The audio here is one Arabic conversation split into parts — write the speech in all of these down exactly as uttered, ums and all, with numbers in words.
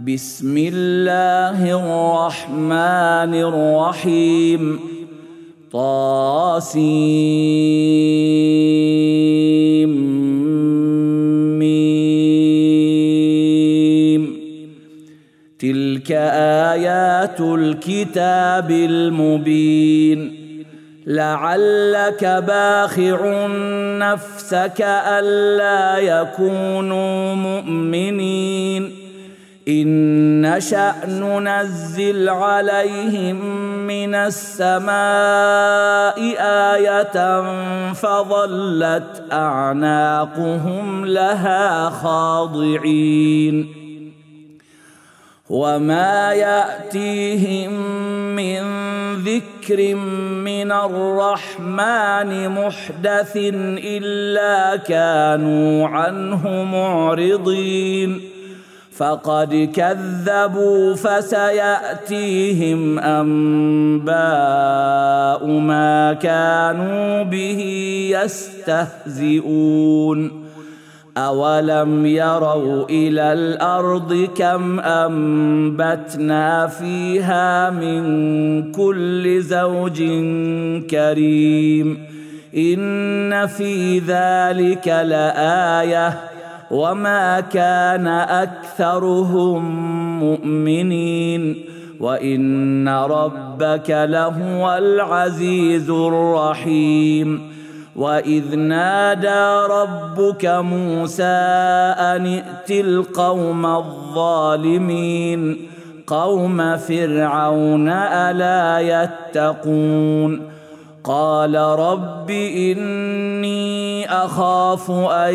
بسم الله الرحمن الرحيم طاسيم ميم تلك آيات الكتاب المبين لعلك باخع نفسك ألا يكونوا مؤمنين إن نشأ ننزل عليهم من السماء آية فظلت أعناقهم لها خاضعين وما يأتيهم من ذكر من الرحمن محدث إلا كانوا عنه معرضين فقد كذبوا فسيأتيهم أنباء ما كانوا به يستهزئون أولم يروا إلى الأرض كم أنبتنا فيها من كل زوج كريم إن في ذلك لآية وما كان أكثرهم مؤمنين وإن ربك لهو العزيز الرحيم وإذ نادى ربك موسى أن ائت القوم الظالمين قوم فرعون ألا يتقون قال رب إني أخاف أن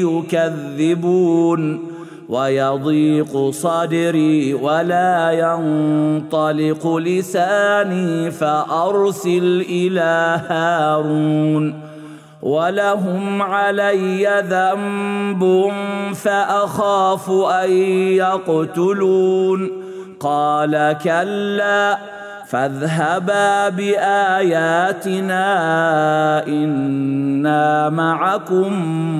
يكذبون ويضيق صدري ولا ينطلق لساني فأرسل إلى هارون ولهم علي ذنب فأخاف أن يقتلون قال كلا فاذهبا بآياتنا إنا معكم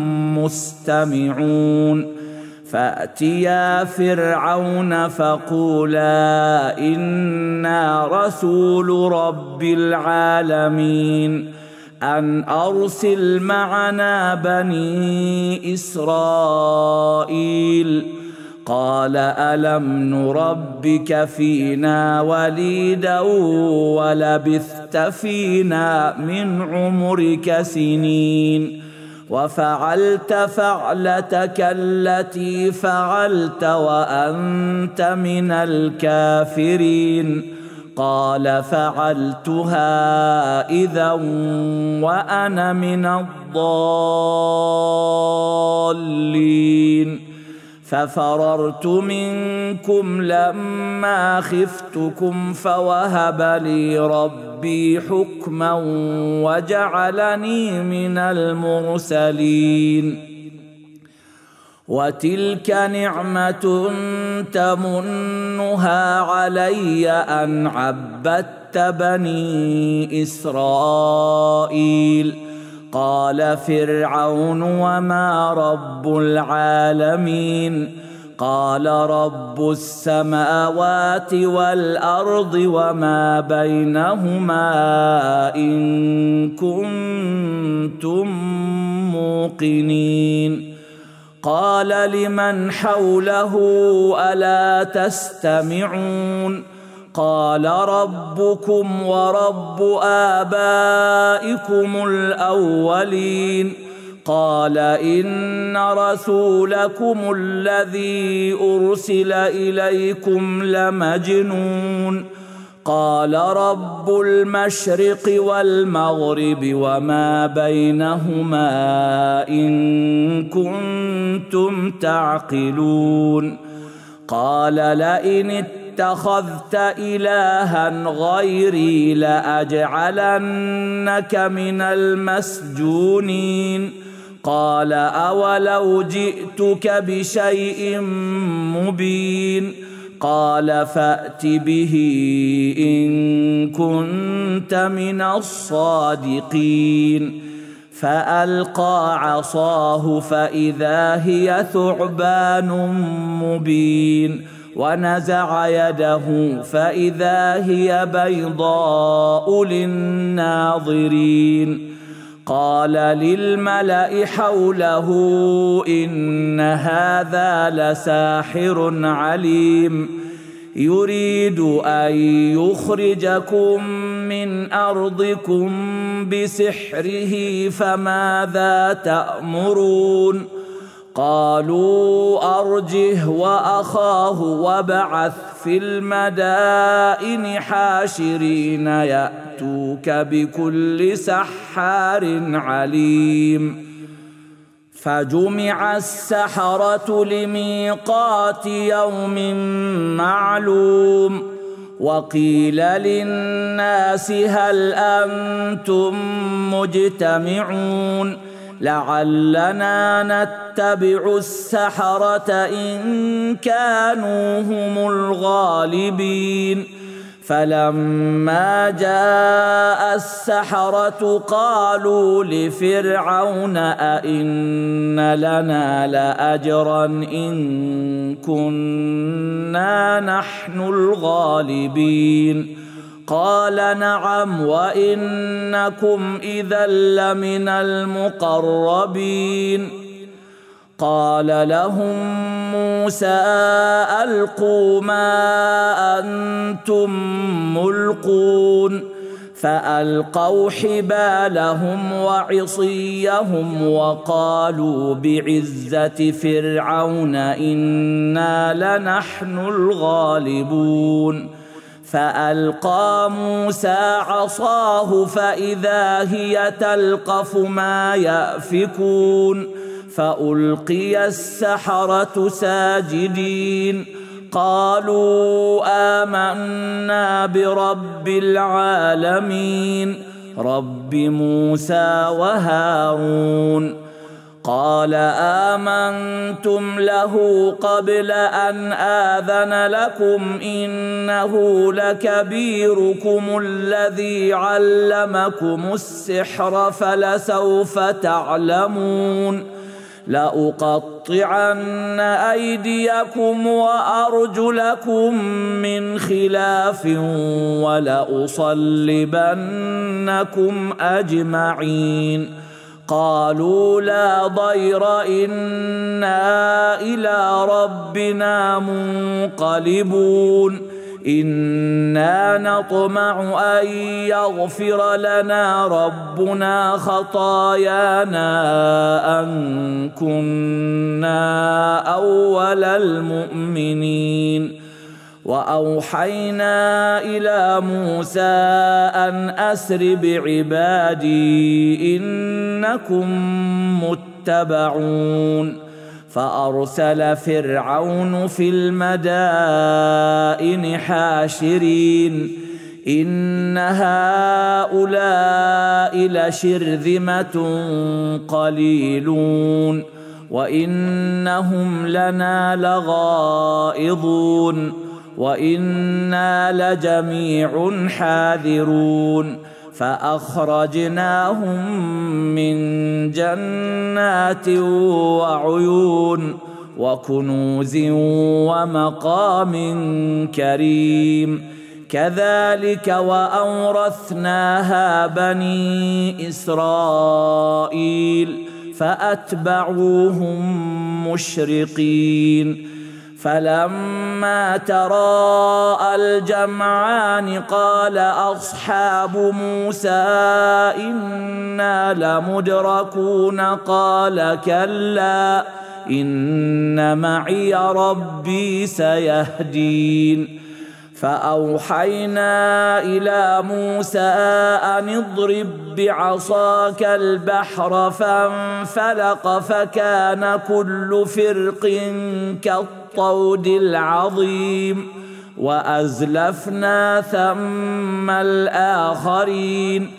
مستمعون فأتيا فرعون فقولا إنا رسول رب العالمين أن أرسل معنا بني إسرائيل قال ألم نربك فينا وليدا ولبثت فينا من عمرك سنين وفعلت فعلتك التي فعلت وأنت من الكافرين قال فعلتها إذا وأنا من الضالين ففررت منكم لما خفتكم فوهب لي ربي حكما وجعلني من المرسلين وتلك نعمة تمنها علي أن عبدت بني إسرائيل قال فرعون وما رب العالمين قال رب السماوات والأرض وما بينهما إن كنتم موقنين قال لمن حوله ألا تستمعون قال ربكم ورب آبائكم الأولين قال إن رسولكم الذي أرسل إليكم لمجنون قال رب المشرق والمغرب وما بينهما إن كنتم تعقلون قال لئن اتخذت إلها غيري لأجعلنك من المسجونين قال أولو جئتك بشيء مبين قال فأت به إن كنت من الصادقين فألقى عصاه فإذا هي ثعبان مبين ونزع يده فإذا هي بيضاء للناظرين. قال للملأ حوله إن هذا لساحر عليم يريد أن يخرجكم من أرضكم بسحره فماذا تأمرون؟ قالوا أرجه وأخاه وابعث في المدائن حاشرين يأتوك بكل سحار عليم. فجمع السحرة لميقات يوم معلوم. وقيل للناس هل أنتم مجتمعون لعلنا نتبع السحرة إن كانوا هم الغالبين. فلما جاء السحرة قالوا لفرعون أئن لنا لأجرا إن كنا نحن الغالبين؟ قال نعم وإنكم إذا لمن المقربين. قال لهم موسى ألقوا ما أنتم ملقون. فألقوا حبالهم وعصيهم وقالوا بعزة فرعون إنا لنحن الغالبون. فألقى موسى عصاه فإذا هي تلقف ما يأفكون. فألقي السحرة ساجدين قالوا آمنا برب العالمين رب موسى وهارون. قال آمنتم له قبل أن آذن لكم إنه لكبيركم الذي علمكم السحر فلسوف تعلمون لأقطعن أيديكم وأرجلكم من خلاف ولأصلبنكم أجمعين. قالوا لا ضير إنا إلى ربنا منقلبون إنا نطمع أن يغفر لنا ربنا خطايانا أن كنا أول المؤمنين. وأوحينا إلى موسى أن أسر بعبادي إنكم متبعون. فأرسل فرعون في المدائن حاشرين إن هؤلاء لشرذمة قليلون وإنهم لنا لغائظون وإنا لجميع حاذرون. فأخرجناهم من جنات وعيون وكنوز ومقام كريم كذلك وأورثناها بني إسرائيل فأتبعوهم مشرقين. فلما تراءى الجمعان قال أصحاب موسى إنا لمدركون قال كلا إن معي ربي سيهدين. فأوحينا إلى موسى أن اضرب بعصاك البحر فانفلق فكان كل فرق كالطود العظيم وأزلفنا ثم الآخرين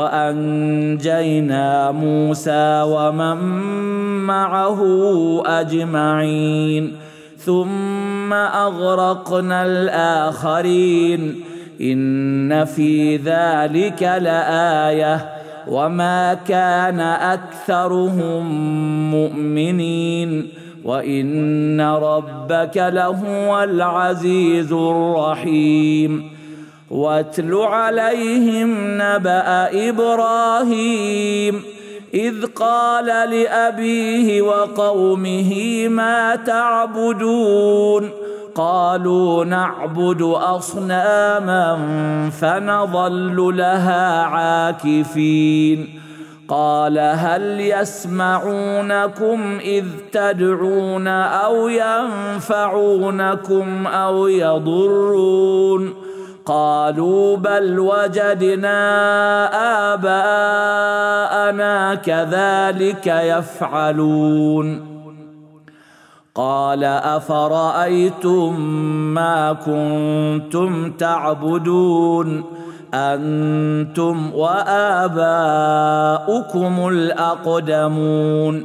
وأنجينا موسى ومن معه أجمعين ثم أغرقنا الآخرين إن في ذلك لآية وما كان أكثرهم مؤمنين وإن ربك لهو العزيز الرحيم واتل عليهم نبأ إبراهيم إذ قال لأبيه وقومه ما تعبدون قالوا نعبد أصناما فنظل لها عاكفين قال هل يسمعونكم إذ تدعون أو ينفعونكم أو يضرون قالوا بل وجدنا آباءنا كذلك يفعلون قال أفرأيتم ما كنتم تعبدون أنتم وآباؤكم الأقدمون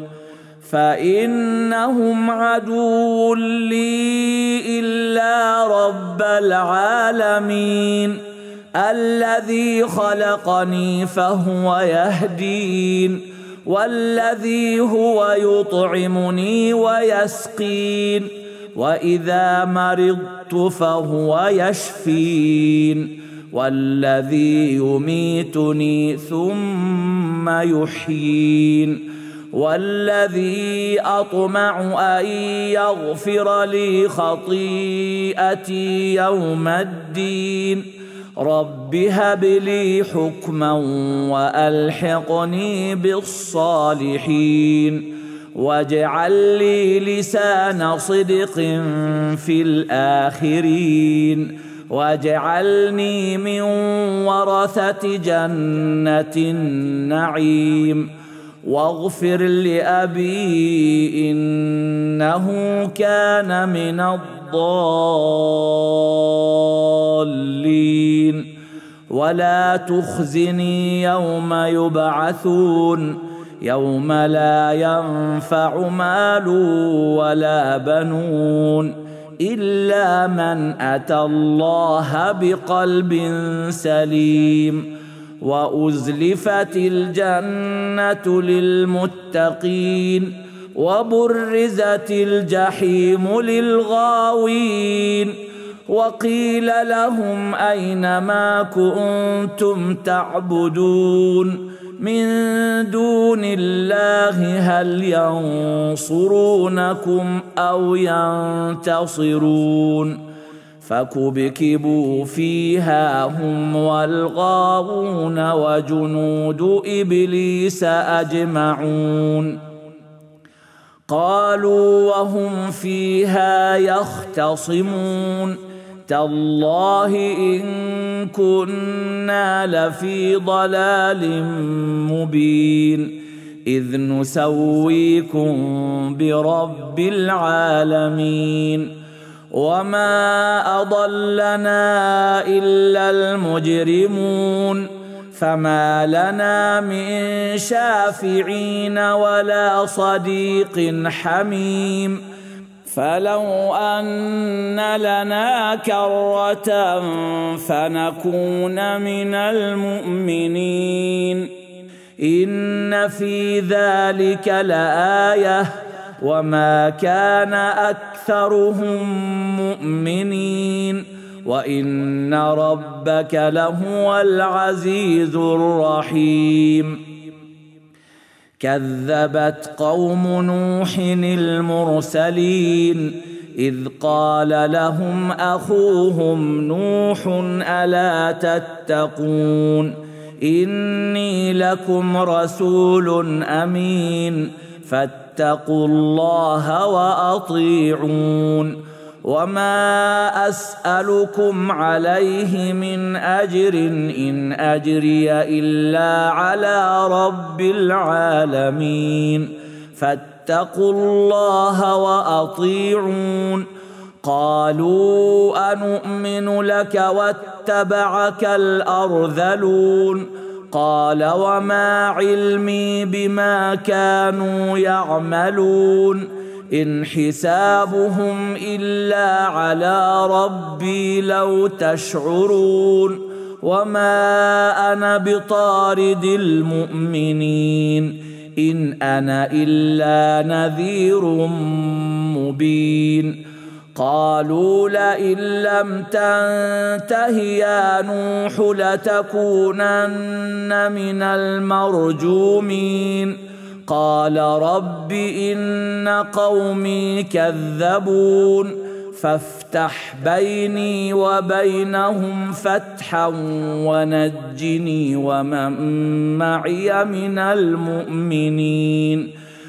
فإنهم عدو لي إلا رب العالمين الذي خلقني فهو يهدين والذي هو يطعمني ويسقين وإذا مرضت فهو يشفين والذي يميتني ثم يحيين والذي أطمع أن يغفر لي خطيئتي يوم الدين رب هب لي حكما وألحقني بالصالحين واجعل لي لسان صدق في الآخرين واجعلني من ورثة جنة النعيم واغفر لأبي إنه كان من الضالين ولا تخزني يوم يبعثون يوم لا ينفع مال ولا بنون إلا من أتى الله بقلب سليم وأزلفت الجنة للمتقين وبرزت الجحيم للغاوين وقيل لهم أين ما كنتم تعبدون من دون الله هل ينصرونكم أو ينتصرون فكبكبوا فيها هم والغاوون وجنود إبليس أجمعون قالوا وهم فيها يختصمون تالله إن كنا لفي ضلال مبين إذ نسويكم برب العالمين وما أضلنا إلا المجرمون فما لنا من شافعين ولا صديق حميم فلو أن لنا كرة فنكون من المؤمنين إن في ذلك لآية وما كان أكثرهم مؤمنين وإن ربك لهو العزيز الرحيم كذبت قوم نوح المرسلين إذ قال لهم أخوهم نوح ألا تتقون إني لكم رسول أمين فاتقوا الله وأطيعون وما أسألكم عليه من أجر إن أجري إلا على رب العالمين فاتقوا الله وأطيعون قالوا أنؤمن لك واتبعك الأرذلون قال وما علمي بما كانوا يعملون إن حسابهم إلا على ربي لو تشعرون وما أنا بطارد المؤمنين إن أنا إلا نذير مبين قالوا لئن لم تنته يا نوح لتكونن من المرجومين قال رب إن قومي كذبون فافتح بيني وبينهم فتحا ونجني ومن معي من المؤمنين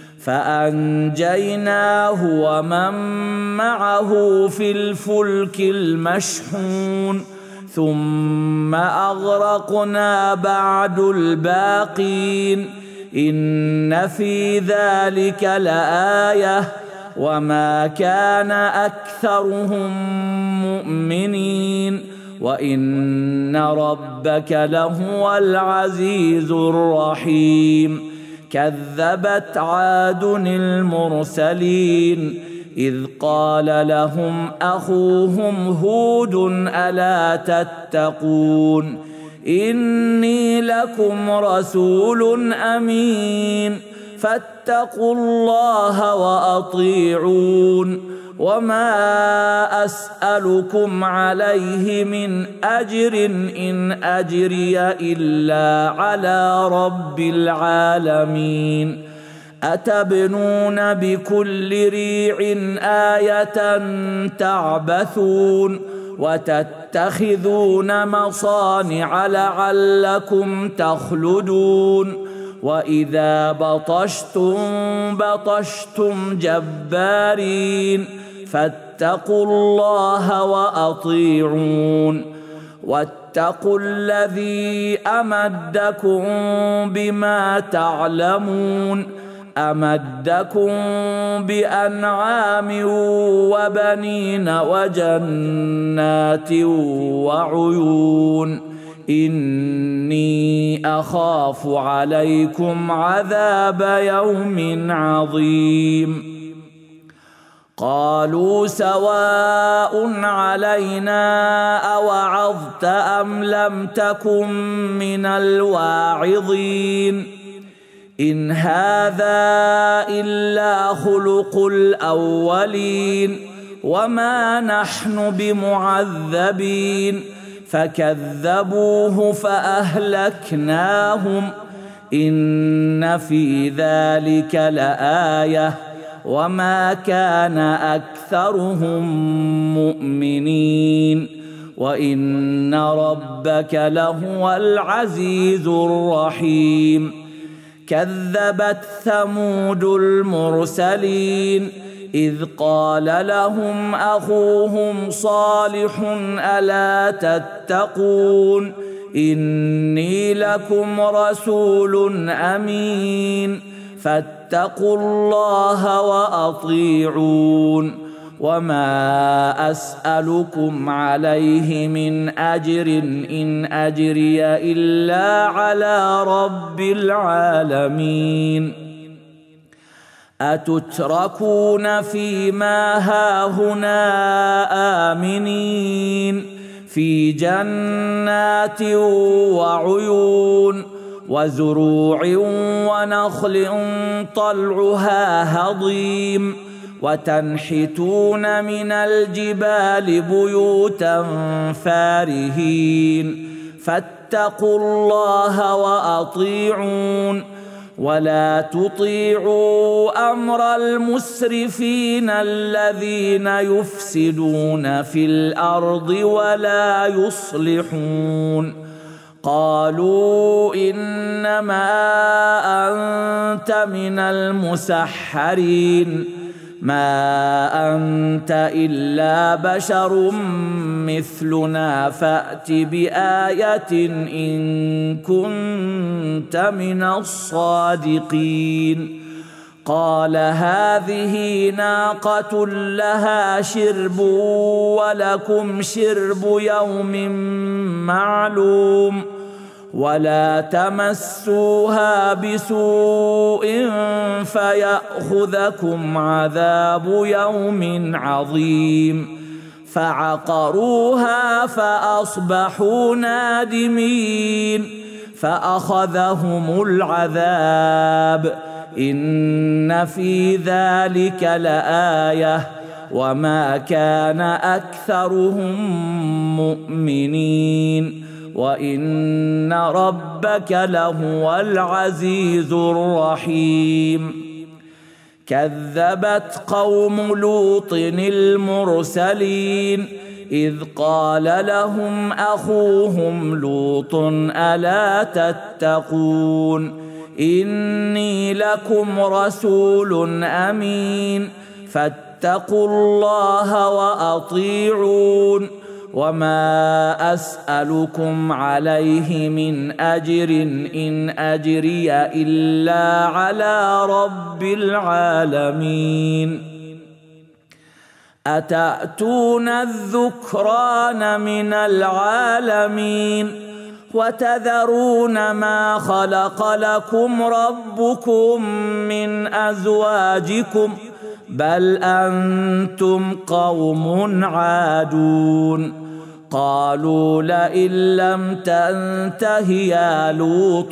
فأنجيناه ومن معه في الفلك المشحون ثم أغرقنا بعد الباقين إن في ذلك لآية وما كان أكثرهم مؤمنين وإن ربك لهو العزيز الرحيم كذبت عاد المرسلين إذ قال لهم أخوهم هود ألا تتقون إني لكم رسول أمين فاتقوا الله وأطيعون وما أسألكم عليه من أجر إن أجري إلا على رب العالمين أتبنون بكل ريع آية تعبثون وتتخذون مصانع لعلكم تخلدون وإذا بطشتم بطشتم جبارين فاتقوا الله وأطيعون واتقوا الذي أمدكم بما تعلمون أمدكم بأنعام وبنين وجنات وعيون إني أخاف عليكم عذاب يوم عظيم قالوا سواء علينا أوعظت أم لم تكن من الواعظين إن هذا إلا خلق الأولين وما نحن بمعذبين فكذبوه فأهلكناهم إن في ذلك لآية وما كان أكثرهم مؤمنين وإن ربك لهو العزيز الرحيم كذبت ثمود المرسلين إذ قال لهم أخوهم صالح ألا تتقون إني لكم رسول أمين فاتقوا الله وأطيعون وما أسألكم عليه من أجر إن أجري إلا على رب العالمين أتتركون فيما هاهنا آمنين في جنات وعيون وزروع ونخل طلعها هضيم وتنحتون من الجبال بيوتا فارهين فاتقوا الله وأطيعون ولا تطيعوا أمر المسرفين الذين يفسدون في الأرض ولا يصلحون قالوا إنما أنت من المسحرين ما أنت إلا بشر مثلنا فأت بآية إن كنت من الصادقين قال هذه ناقة لها شرب ولكم شرب يوم معلوم ولا تمسوها بسوء فيأخذكم عذاب يوم عظيم فعقروها فأصبحوا نادمين فأخذهم العذاب إن في ذلك لآية وما كان أكثرهم مؤمنين وإن ربك لهو العزيز الرحيم. كذبت قوم لوط المرسلين إذ قال لهم أخوهم لوط ألا تتقون إني لكم رسول أمين فاتقوا الله وأطيعون وما أسألكم عليه من أجر إن أجري إلا على رب العالمين. أتأتون الذكران من العالمين وتذرون ما خلق لكم ربكم من أزواجكم بل أنتم قوم عادون. قالوا لئن لم تنته يا لوط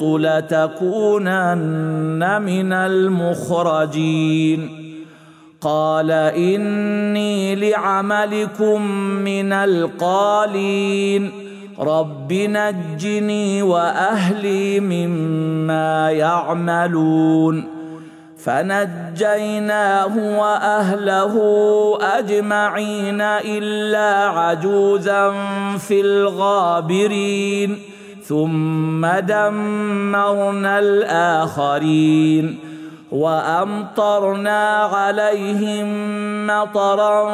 لتكونن من المخرجين. قال إني لعملكم من القالين رب نجني وأهلي مما يعملون. فنجيناه وأهله أجمعين إلا عجوزا في الغابرين ثم دمرنا الآخرين وأمطرنا عليهم مطرا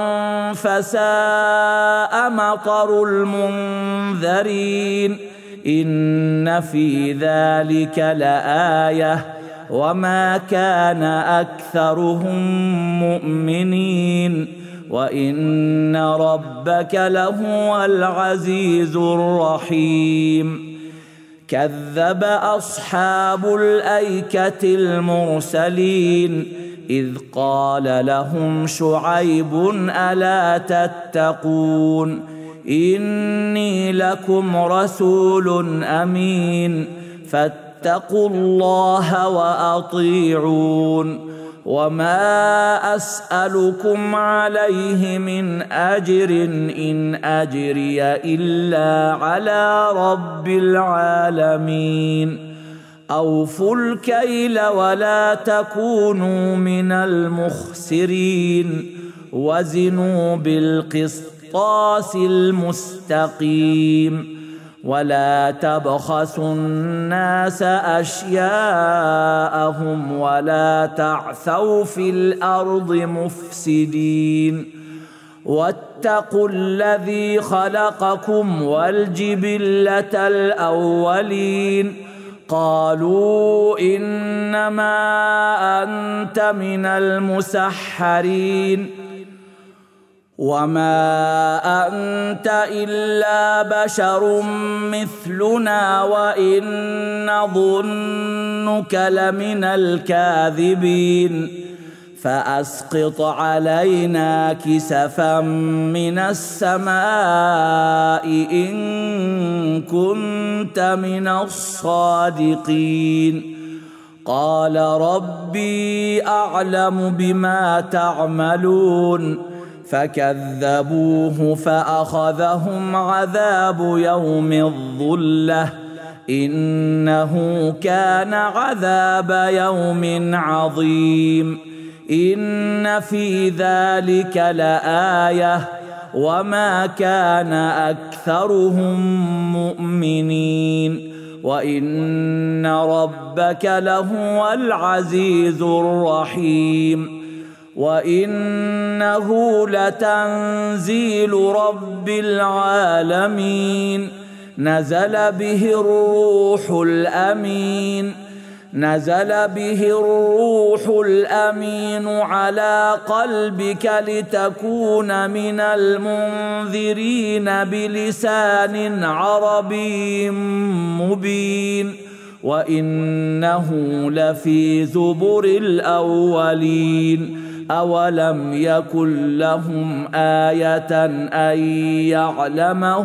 فساء مطر المنذرين. إن في ذلك لآية وما كان أكثرهم مؤمنين وإن ربك لهو العزيز الرحيم. كذب أصحاب الأيكة المرسلين إذ قال لهم شعيب ألا تتقون إني لكم رسول أمين فاتقوا الله وأطيعون وما أسألكم عليه من أجر إن أجري إلا على رب العالمين. أوفوا الكيل ولا تكونوا من المخسرين وزنوا بالقسطاس المستقيم ولا تبخسوا الناس أشياءهم ولا تعثوا في الأرض مفسدين. واتقوا الذي خلقكم والجبلة الأولين قالوا إنما أنت من المسحرين وما أنت إلا بشر مثلنا وإن نظنك لمن الكاذبين فأسقط علينا كسفا من السماء إن كنت من الصادقين. قال ربي أعلم بما تعملون فكذبوه فأخذهم عذاب يوم الظلة إنه كان عذاب يوم عظيم. إن في ذلك لآية وما كان أكثرهم مؤمنين وإن ربك لهو العزيز الرحيم. وإنه لتنزيل رب العالمين نزل به الروح الأمين نزل به الروح الأمين على قلبك لتكون من المنذرين بلسان عربي مبين وإنه لفي زبر الأولين. أولم يكن لهم آية أن يعلمه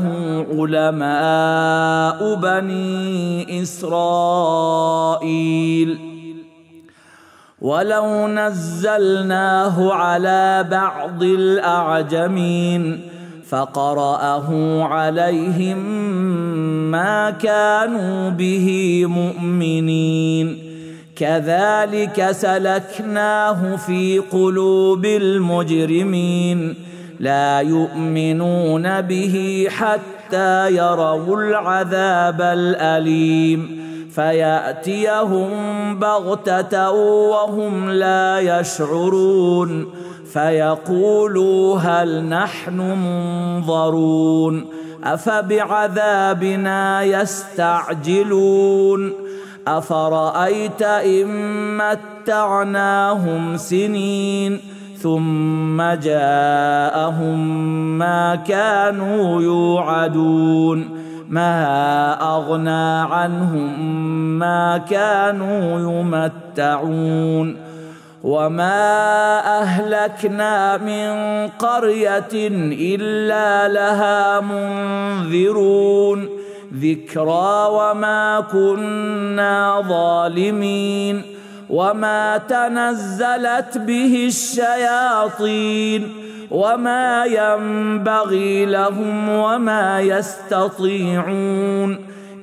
علماء بني إسرائيل ولو نزلناه على بعض الأعجمين فقرأه عليهم ما كانوا به مؤمنين كذلك سلكناه في قلوب المجرمين لا يؤمنون به حتى يروا العذاب الأليم فيأتيهم بغتة وهم لا يشعرون فيقولوا هل نحن منظرون أفبعذابنا يستعجلون أفرأيت إن متعناهم سنين ثم جاءهم ما كانوا يوعدون ما أغنى عنهم ما كانوا يمتعون وما أهلكنا من قرية إلا لها منذرون ذكرى وما كنا ظالمين وما تنزلت به الشياطين وما ينبغي لهم وما يستطيعون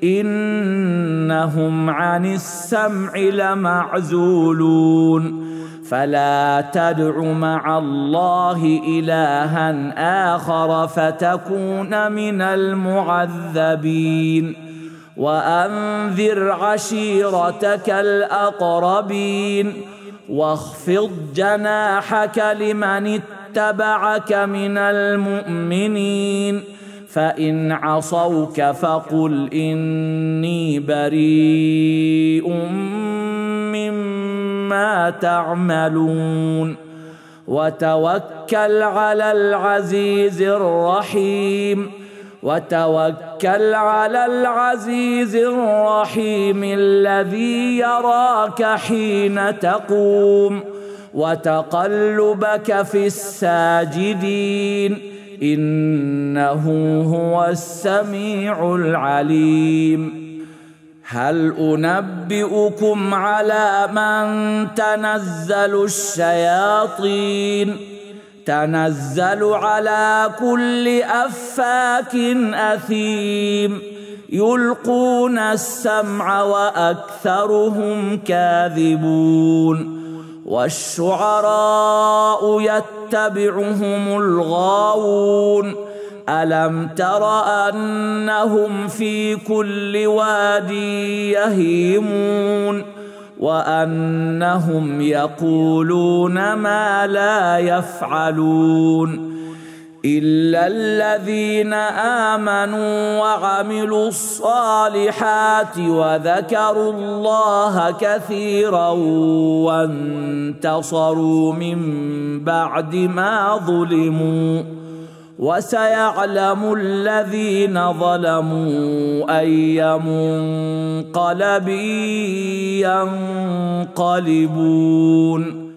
إنهم عن السمع لمعزولون فلا تدع مع الله إلها آخر فتكون من المعذبين وأنذر عشيرتك الأقربين واخفض جناحك لمن اتبعك من المؤمنين فإن عصوك فقل إني بريء مما تعملون وتوكل على العزيز الرحيم وتوكل على العزيز الرحيم الذي يراك حين تقوم وتقلبك في الساجدين إنه هو السميع العليم هل أنبئكم على من تنزل الشياطين تنزل على كل أفاك أثيم يلقون السمع وأكثرهم كاذبون والشعراء يتبعهم الغاوون ألم تر أنهم في كل واد يهيمون وأنهم يقولون ما لا يفعلون إلا الذين آمنوا وعملوا الصالحات وذكروا الله كثيرا وانتصروا من بعد ما ظلموا وسيعلم الذين ظلموا أي منقلب ينقلبون